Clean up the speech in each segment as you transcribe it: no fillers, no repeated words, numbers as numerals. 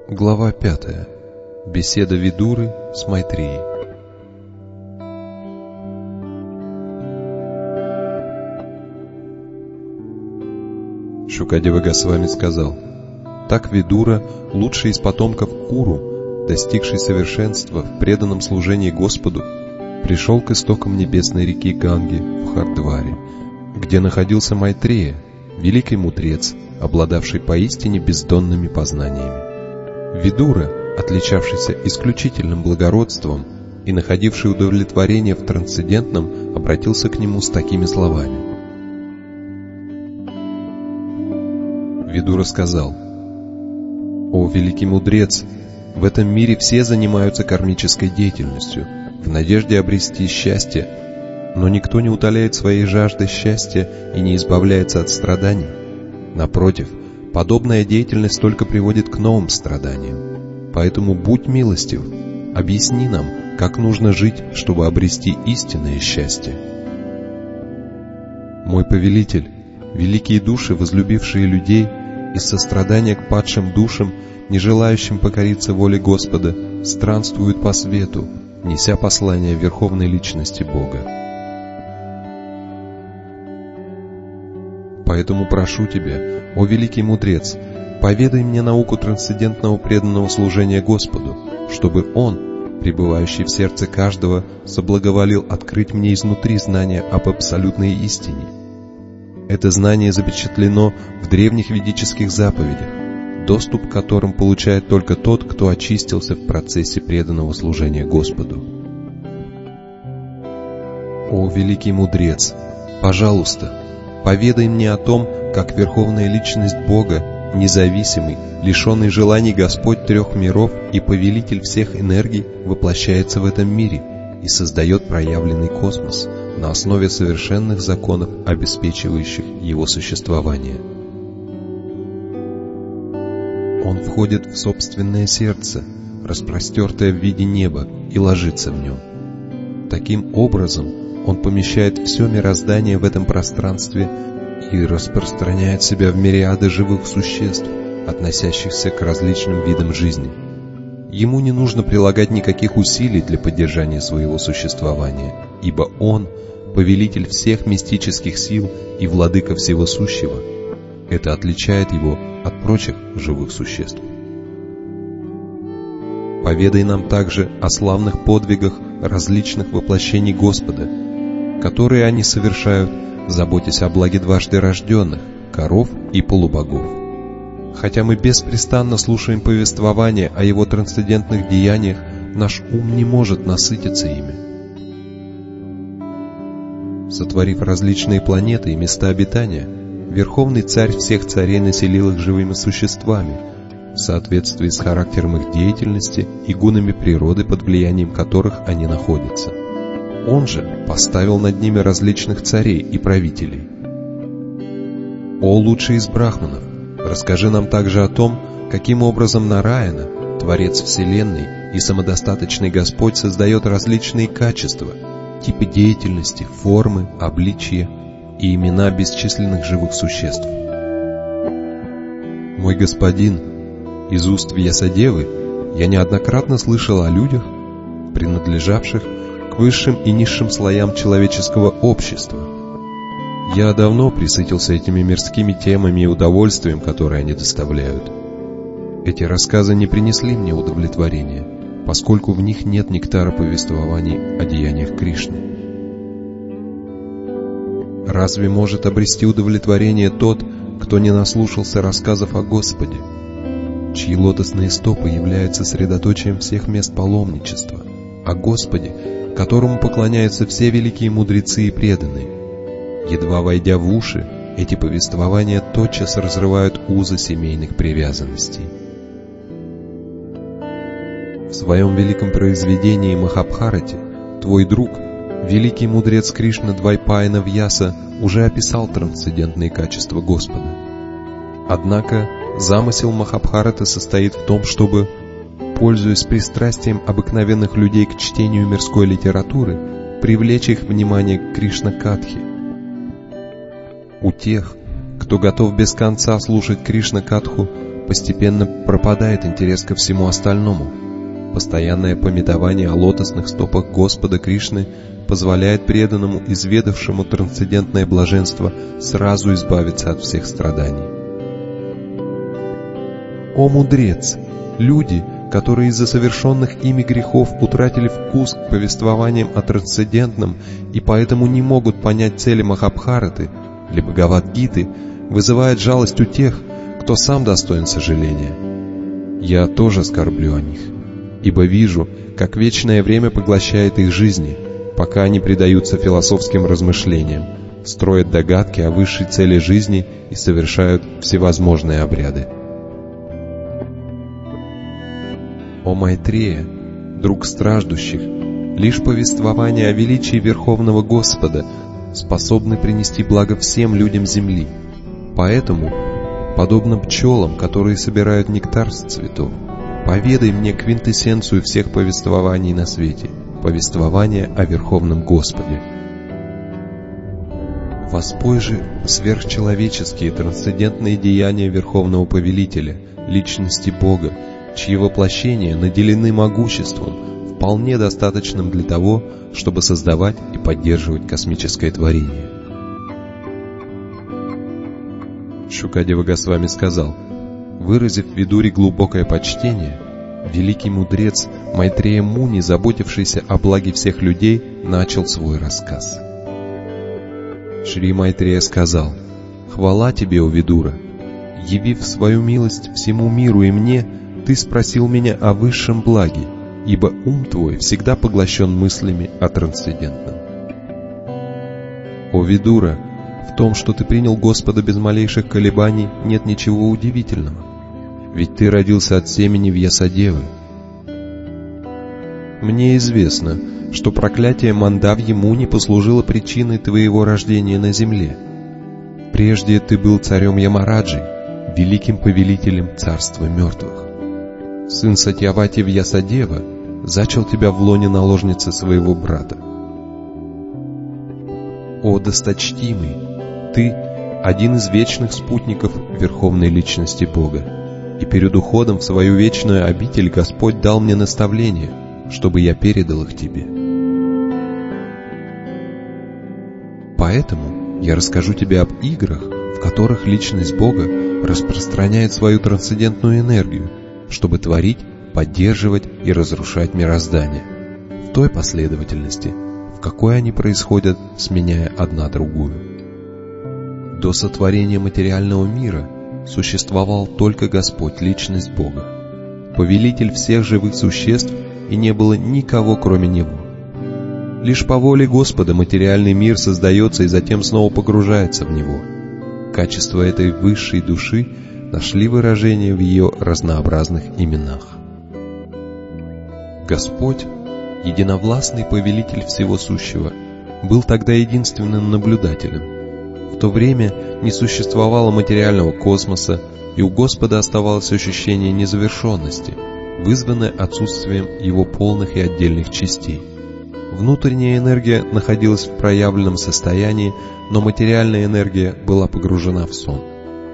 Глава 5. Беседа Видуры с Майтреей. Шукадева Госвами сказал: «Так Видура, лучший из потомков Куру, достигший совершенства в преданном служении Господу, пришел к истокам небесной реки Ганги в Хардваре, где находился Майтрея, великий мудрец, обладавший поистине бездонными познаниями. Видура, отличавшийся исключительным благородством и находивший удовлетворение в трансцендентном, обратился к нему с такими словами. Видура сказал: «О, великий мудрец, в этом мире все занимаются кармической деятельностью, в надежде обрести счастье, но никто не утоляет своей жажды счастья и не избавляется от страданий. Напротив, подобная деятельность только приводит к новым страданиям. Поэтому будь милостив, объясни нам, как нужно жить, чтобы обрести истинное счастье». Мой повелитель, великие души, возлюбившие людей, из сострадания к падшим душам, не желающим покориться воле Господа, странствуют по свету, неся послание Верховной Личности Бога. Поэтому прошу тебя, о великий мудрец, поведай мне науку трансцендентного преданного служения Господу, чтобы Он, пребывающий в сердце каждого, соблаговолил открыть мне изнутри знания об абсолютной истине. Это знание запечатлено в древних ведических заповедях, доступ к которым получает только тот, кто очистился в процессе преданного служения Господу. О великий мудрец, пожалуйста, поведай мне о том, как Верховная Личность Бога, независимый, лишенный желаний Господь трех миров и повелитель всех энергий, воплощается в этом мире и создает проявленный космос на основе совершенных законов, обеспечивающих его существование. Он входит в собственное сердце, распростертое в виде неба, и ложится в нем. Таким образом, он помещает все мироздание в этом пространстве и распространяет себя в мириады живых существ, относящихся к различным видам жизни. Ему не нужно прилагать никаких усилий для поддержания своего существования, ибо он — повелитель всех мистических сил и владыка всего сущего. Это отличает его от прочих живых существ. Поведай нам также о славных подвигах различных воплощений Господа, которые они совершают, заботясь о благе дважды рожденных, коров и полубогов. Хотя мы беспрестанно слушаем повествование о его трансцендентных деяниях, наш ум не может насытиться ими. Сотворив различные планеты и места обитания, Верховный Царь всех царей населил их живыми существами, в соответствии с характером их деятельности и гунами природы, под влиянием которых они находятся. Он же поставил над ними различных царей и правителей. О лучший из брахманов, расскажи нам также о том, каким образом Нараяна, Творец Вселенной и самодостаточный Господь, создает различные качества, типы деятельности, формы, обличия и имена бесчисленных живых существ. Мой господин, из уст Вьясадевы я неоднократно слышал о людях, принадлежавших к высшим и низшим слоям человеческого общества. Я давно пресытился этими мирскими темами и удовольствием, которые они доставляют. Эти рассказы не принесли мне удовлетворения, поскольку в них нет нектара повествований о деяниях Кришны. Разве может обрести удовлетворение тот, кто не наслушался рассказов о Господе, чьи лотосные стопы являются средоточием всех мест паломничества, о Господе, которому поклоняются все великие мудрецы и преданные? Едва войдя в уши, эти повествования тотчас разрывают узы семейных привязанностей. В своем великом произведении Махабхарате твой друг, великий мудрец Кришна Двайпаяна Вьяса, уже описал трансцендентные качества Господа. Однако замысел Махабхараты состоит в том, чтобы, пользуясь пристрастием обыкновенных людей к чтению мирской литературы, привлечь их внимание к Кришна-катхе. У тех, кто готов без конца слушать Кришна-катху, постепенно пропадает интерес ко всему остальному. Постоянное памятование о лотосных стопах Господа Кришны позволяет преданному, изведавшему трансцендентное блаженство, сразу избавиться от всех страданий. О мудрец! Люди, которые из-за совершенных ими грехов утратили вкус к повествованиям о трансцендентном и поэтому не могут понять цели Махабхараты или Бхагавад-гиты, вызывают жалость у тех, кто сам достоин сожаления. Я тоже скорблю о них, ибо вижу, как вечное время поглощает их жизни, пока они предаются философским размышлениям, строят догадки о высшей цели жизни и совершают всевозможные обряды. О Майтрея, друг страждущих, лишь повествование о величии Верховного Господа способны принести благо всем людям земли. Поэтому, подобно пчелам, которые собирают нектар с цветов, поведай мне квинтэссенцию всех повествований на свете, повествование о Верховном Господе. Воспой же сверхчеловеческие трансцендентные деяния Верховного Повелителя, личности Бога, чьи воплощения наделены могуществом, вполне достаточным для того, чтобы создавать и поддерживать космическое творение. Шукадева Госвами сказал: выразив Видуре глубокое почтение, великий мудрец Майтрея Муни, заботившийся о благе всех людей, начал свой рассказ. Шри Майтрея сказал: «Хвала тебе, о Видура! Явив свою милость всему миру и мне, ты спросил меня о высшем благе, ибо ум твой всегда поглощен мыслями о трансцендентном. О Видура, в том, что ты принял Господа без малейших колебаний, нет ничего удивительного, ведь ты родился от семени Вьясадевы. Мне известно, что проклятие Мандавьи Муни послужило причиной твоего рождения на земле. Прежде ты был царем Ямараджи, великим повелителем царства мертвых. Сын Сатьявати Вьясадева зачал тебя в лоне наложницы своего брата. О досточтимый, ты один из вечных спутников Верховной Личности Бога, и перед уходом в свою вечную обитель Господь дал мне наставление, чтобы я передал их тебе. Поэтому я расскажу тебе об играх, в которых Личность Бога распространяет свою трансцендентную энергию, чтобы творить, поддерживать и разрушать мироздание, в той последовательности, в какой они происходят, сменяя одна другую. До сотворения материального мира существовал только Господь, Личность Бога, Повелитель всех живых существ, и не было никого, кроме Него. Лишь по воле Господа материальный мир создается и затем снова погружается в него. Качества этой высшей души нашли выражение в ее разнообразных именах. Господь, единовластный повелитель всего сущего, был тогда единственным наблюдателем. В то время не существовало материального космоса, и у Господа оставалось ощущение незавершенности, вызванное отсутствием его полных и отдельных частей. Внутренняя энергия находилась в проявленном состоянии, но материальная энергия была погружена в сон.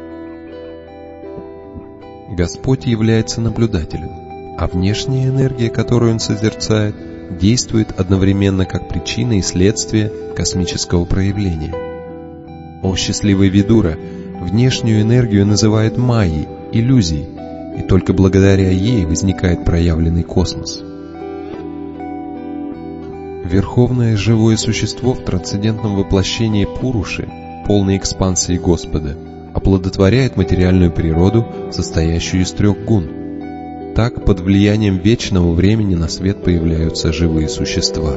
Господь является наблюдателем, а внешняя энергия, которую Он созерцает, действует одновременно как причина и следствие космического проявления. О счастливый Видура, внешнюю энергию называют майей, иллюзией, и только благодаря ей возникает проявленный космос. Верховное живое существо в трансцендентном воплощении Пуруши, полной экспансии Господа, оплодотворяет материальную природу, состоящую из 3 гун. Так, под влиянием вечного времени на свет появляются живые существа.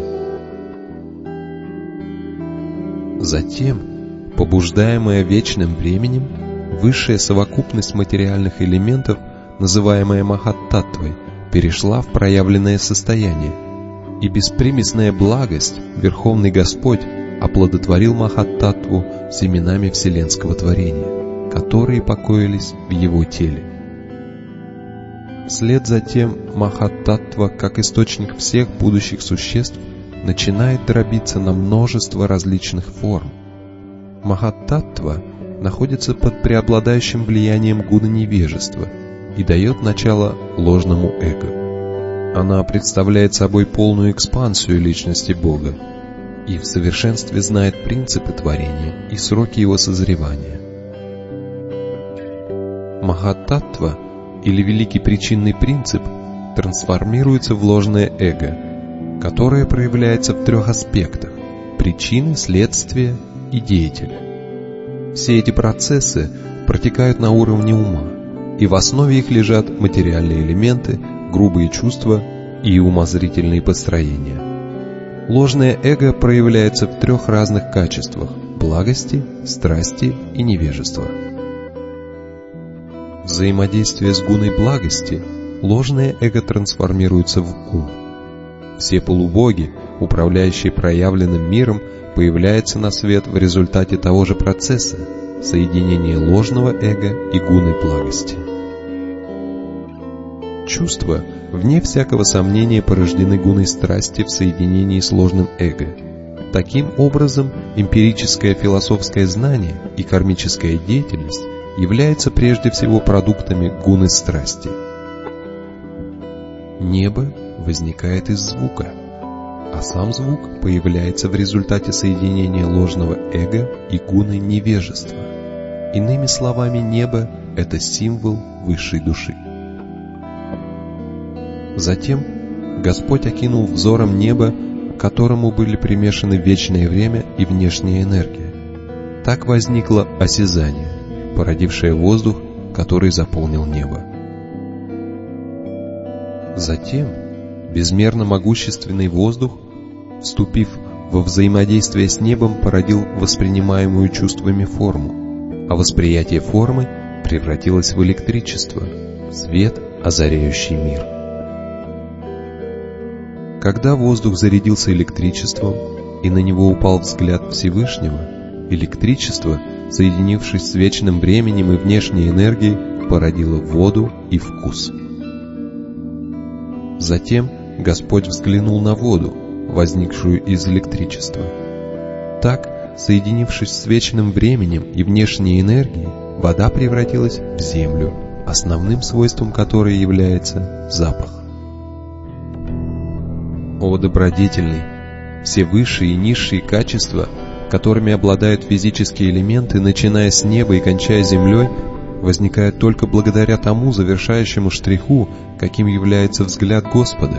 Затем, побуждаемая вечным временем, высшая совокупность материальных элементов, называемая Махаттаттвой, перешла в проявленное состояние, и беспримесная благость, Верховный Господь, оплодотворил Махаттаттву семенами вселенского творения, которые покоились в его теле. Вслед за тем Махаттаттва, как источник всех будущих существ, начинает дробиться на множество различных форм. Махаттаттва находится под преобладающим влиянием гуна невежества и дает начало ложному эго. Она представляет собой полную экспансию личности Бога и в совершенстве знает принципы творения и сроки его созревания. Махаттатва, или великий причинный принцип, трансформируется в ложное эго, которое проявляется в 3 аспектах – причины, следствие и деятель. Все эти процессы протекают на уровне ума, и в основе их лежат материальные элементы, грубые чувства и умозрительные построения. Ложное эго проявляется в 3 разных качествах – благости, страсти и невежества. Взаимодействие с гуной благости ложное эго трансформируется в ум. Все полубоги, управляющие проявленным миром, появляются на свет в результате того же процесса – соединения ложного эго и гуны благости. Чувства, вне всякого сомнения, порождены гуной страсти в соединении с ложным эго. Таким образом, эмпирическое философское знание и кармическая деятельность являются прежде всего продуктами гуны страсти. Небо возникает из звука, а сам звук появляется в результате соединения ложного эго и гуны невежества. Иными словами, небо – это символ высшей души. Затем Господь окинул взором небо, к которому были примешаны вечное время и внешняя энергия. Так возникло осязание, породившее воздух, который заполнил небо. Затем безмерно могущественный воздух, вступив во взаимодействие с небом, породил воспринимаемую чувствами форму, а восприятие формы превратилось в электричество, свет, озаряющий мир. Когда воздух зарядился электричеством, и на него упал взгляд Всевышнего, электричество, соединившись с вечным временем и внешней энергией, породило воду и вкус. Затем Господь взглянул на воду, возникшую из электричества. Так, соединившись с вечным временем и внешней энергией, вода превратилась в землю, основным свойством которой является запах. О добродетельный! Все высшие и низшие качества, которыми обладают физические элементы, начиная с неба и кончая землей, возникают только благодаря тому завершающему штриху, каким является взгляд Господа.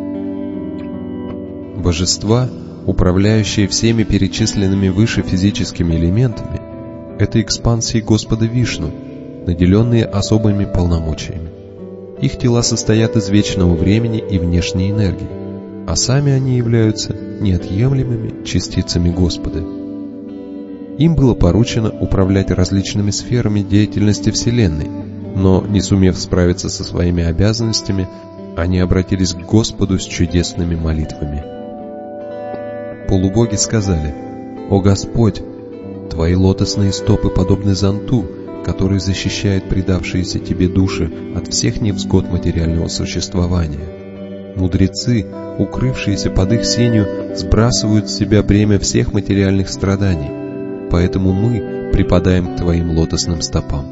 Божества, управляющие всеми перечисленными выше физическими элементами, это экспансии Господа Вишну, наделенные особыми полномочиями. Их тела состоят из вечного времени и внешней энергии, а сами они являются неотъемлемыми частицами Господа. Им было поручено управлять различными сферами деятельности Вселенной, но, не сумев справиться со своими обязанностями, они обратились к Господу с чудесными молитвами. Полубоги сказали: «О Господь, Твои лотосные стопы подобны зонту, который защищает предавшиеся Тебе души от всех невзгод материального существования. Мудрецы, укрывшиеся под их сенью, сбрасывают с себя бремя всех материальных страданий. Поэтому мы припадаем к Твоим лотосным стопам.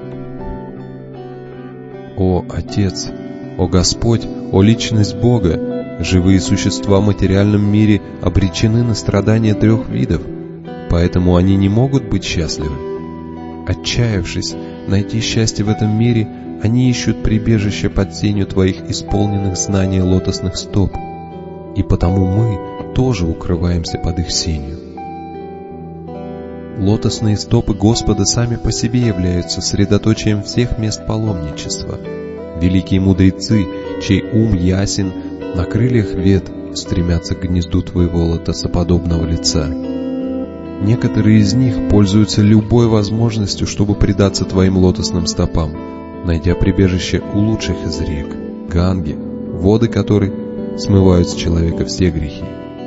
О Отец, о Господь, о Личность Бога, живые существа в материальном мире обречены на страдания 3 видов, поэтому они не могут быть счастливы. Отчаявшись найти счастье в этом мире, они ищут прибежище под сенью Твоих исполненных знаний лотосных стоп, и потому мы тоже укрываемся под их сенью. Лотосные стопы Господа сами по себе являются средоточием всех мест паломничества. Великие мудрецы, чей ум ясен, на крыльях вет стремятся к гнезду Твоего лотосоподобного лица. Некоторые из них пользуются любой возможностью, чтобы предаться Твоим лотосным стопам, найдя прибежище у лучших из рек, Ганги, воды которой смывают с человека все грехи.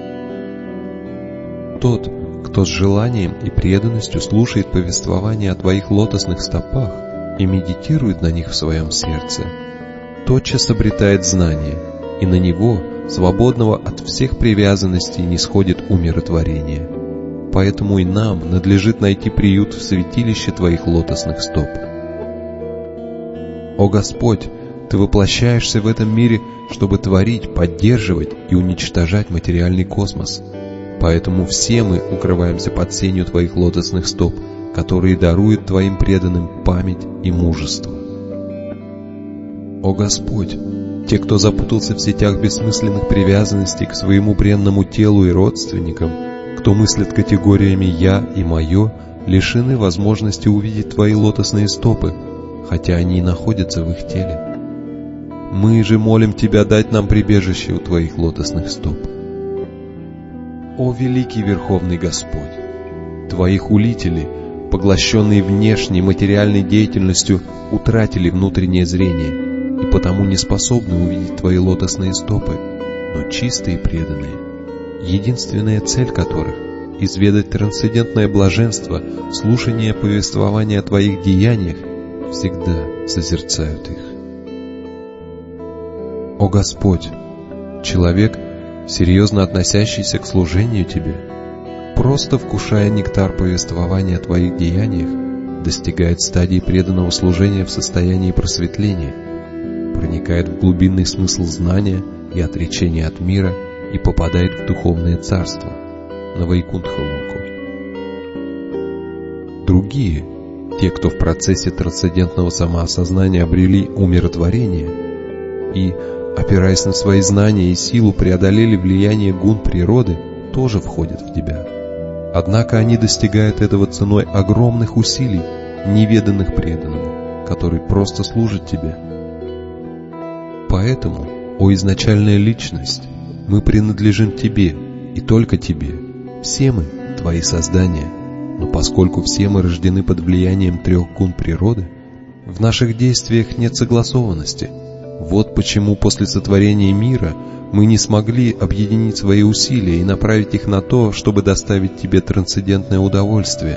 Тот, кто с желанием и преданностью слушает повествование о Твоих лотосных стопах и медитирует на них в своем сердце, тотчас обретает знание, и на него, свободного от всех привязанностей, нисходит умиротворение. Поэтому и нам надлежит найти приют в святилище Твоих лотосных стоп. О Господь, Ты воплощаешься в этом мире, чтобы творить, поддерживать и уничтожать материальный космос. Поэтому все мы укрываемся под сенью Твоих лотосных стоп, которые даруют Твоим преданным память и мужество. О Господь, те, кто запутался в сетях бессмысленных привязанностей к своему бренному телу и родственникам, кто мыслит категориями «я» и «моё», лишены возможности увидеть Твои лотосные стопы, хотя они и находятся в их теле. Мы же молим Тебя дать нам прибежище у Твоих лотосных стоп. О великий Верховный Господь! Твои хулители, поглощенные внешней материальной деятельностью, утратили внутреннее зрение и потому не способны увидеть Твои лотосные стопы, но чистые и преданные, единственная цель которых — изведать трансцендентное блаженство, слушание повествования о Твоих деяниях, всегда созерцают их. О Господь! Человек, серьезно относящийся к служению Тебе, просто вкушая нектар повествования о Твоих деяниях, достигает стадии преданного служения в состоянии просветления, проникает в глубинный смысл знания и отречения от мира и попадает в духовное царство, на Вайкунтха-локу. Другие, те, кто в процессе трансцендентного самоосознания обрели умиротворение и, опираясь на свои знания и силу, преодолели влияние гун природы, тоже входят в Тебя. Однако они достигают этого ценой огромных усилий, неведанных преданным, который просто служит Тебе. Поэтому, о изначальная личность, мы принадлежим Тебе и только Тебе. Все мы Твои создания, но поскольку все мы рождены под влиянием 3 гун природы, в наших действиях нет согласованности. Вот почему после сотворения мира мы не смогли объединить свои усилия и направить их на то, чтобы доставить Тебе трансцендентное удовольствие.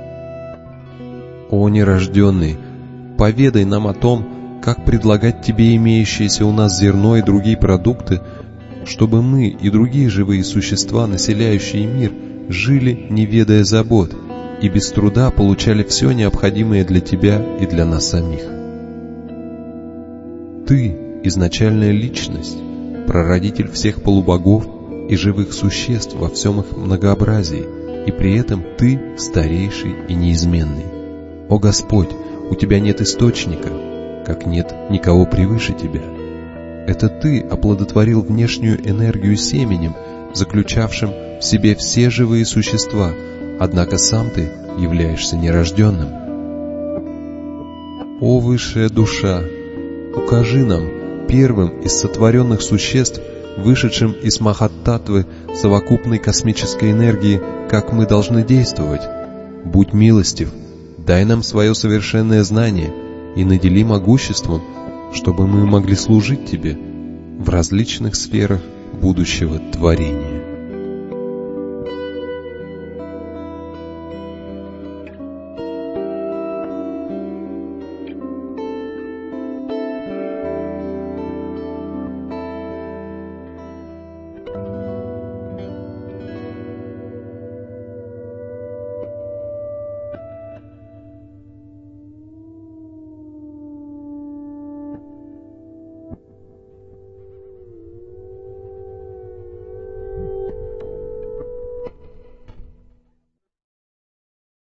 О нерожденный, поведай нам о том, как предлагать Тебе имеющееся у нас зерно и другие продукты, чтобы мы и другие живые существа, населяющие мир, жили, не ведая забот, и без труда получали все необходимое для Тебя и для нас самих. Ты — изначальная личность, прародитель всех полубогов и живых существ во всем их многообразии, и при этом Ты старейший и неизменный. О Господь, у Тебя нет источника, как нет никого превыше Тебя. Это Ты оплодотворил внешнюю энергию семенем, заключавшим в себе все живые существа, однако сам Ты являешься нерожденным. О высшая душа, укажи нам, первым из сотворенных существ, вышедшим из Махаттатвы совокупной космической энергии, как мы должны действовать. Будь милостив, дай нам свое совершенное знание и надели могуществом, чтобы мы могли служить Тебе в различных сферах будущего творения.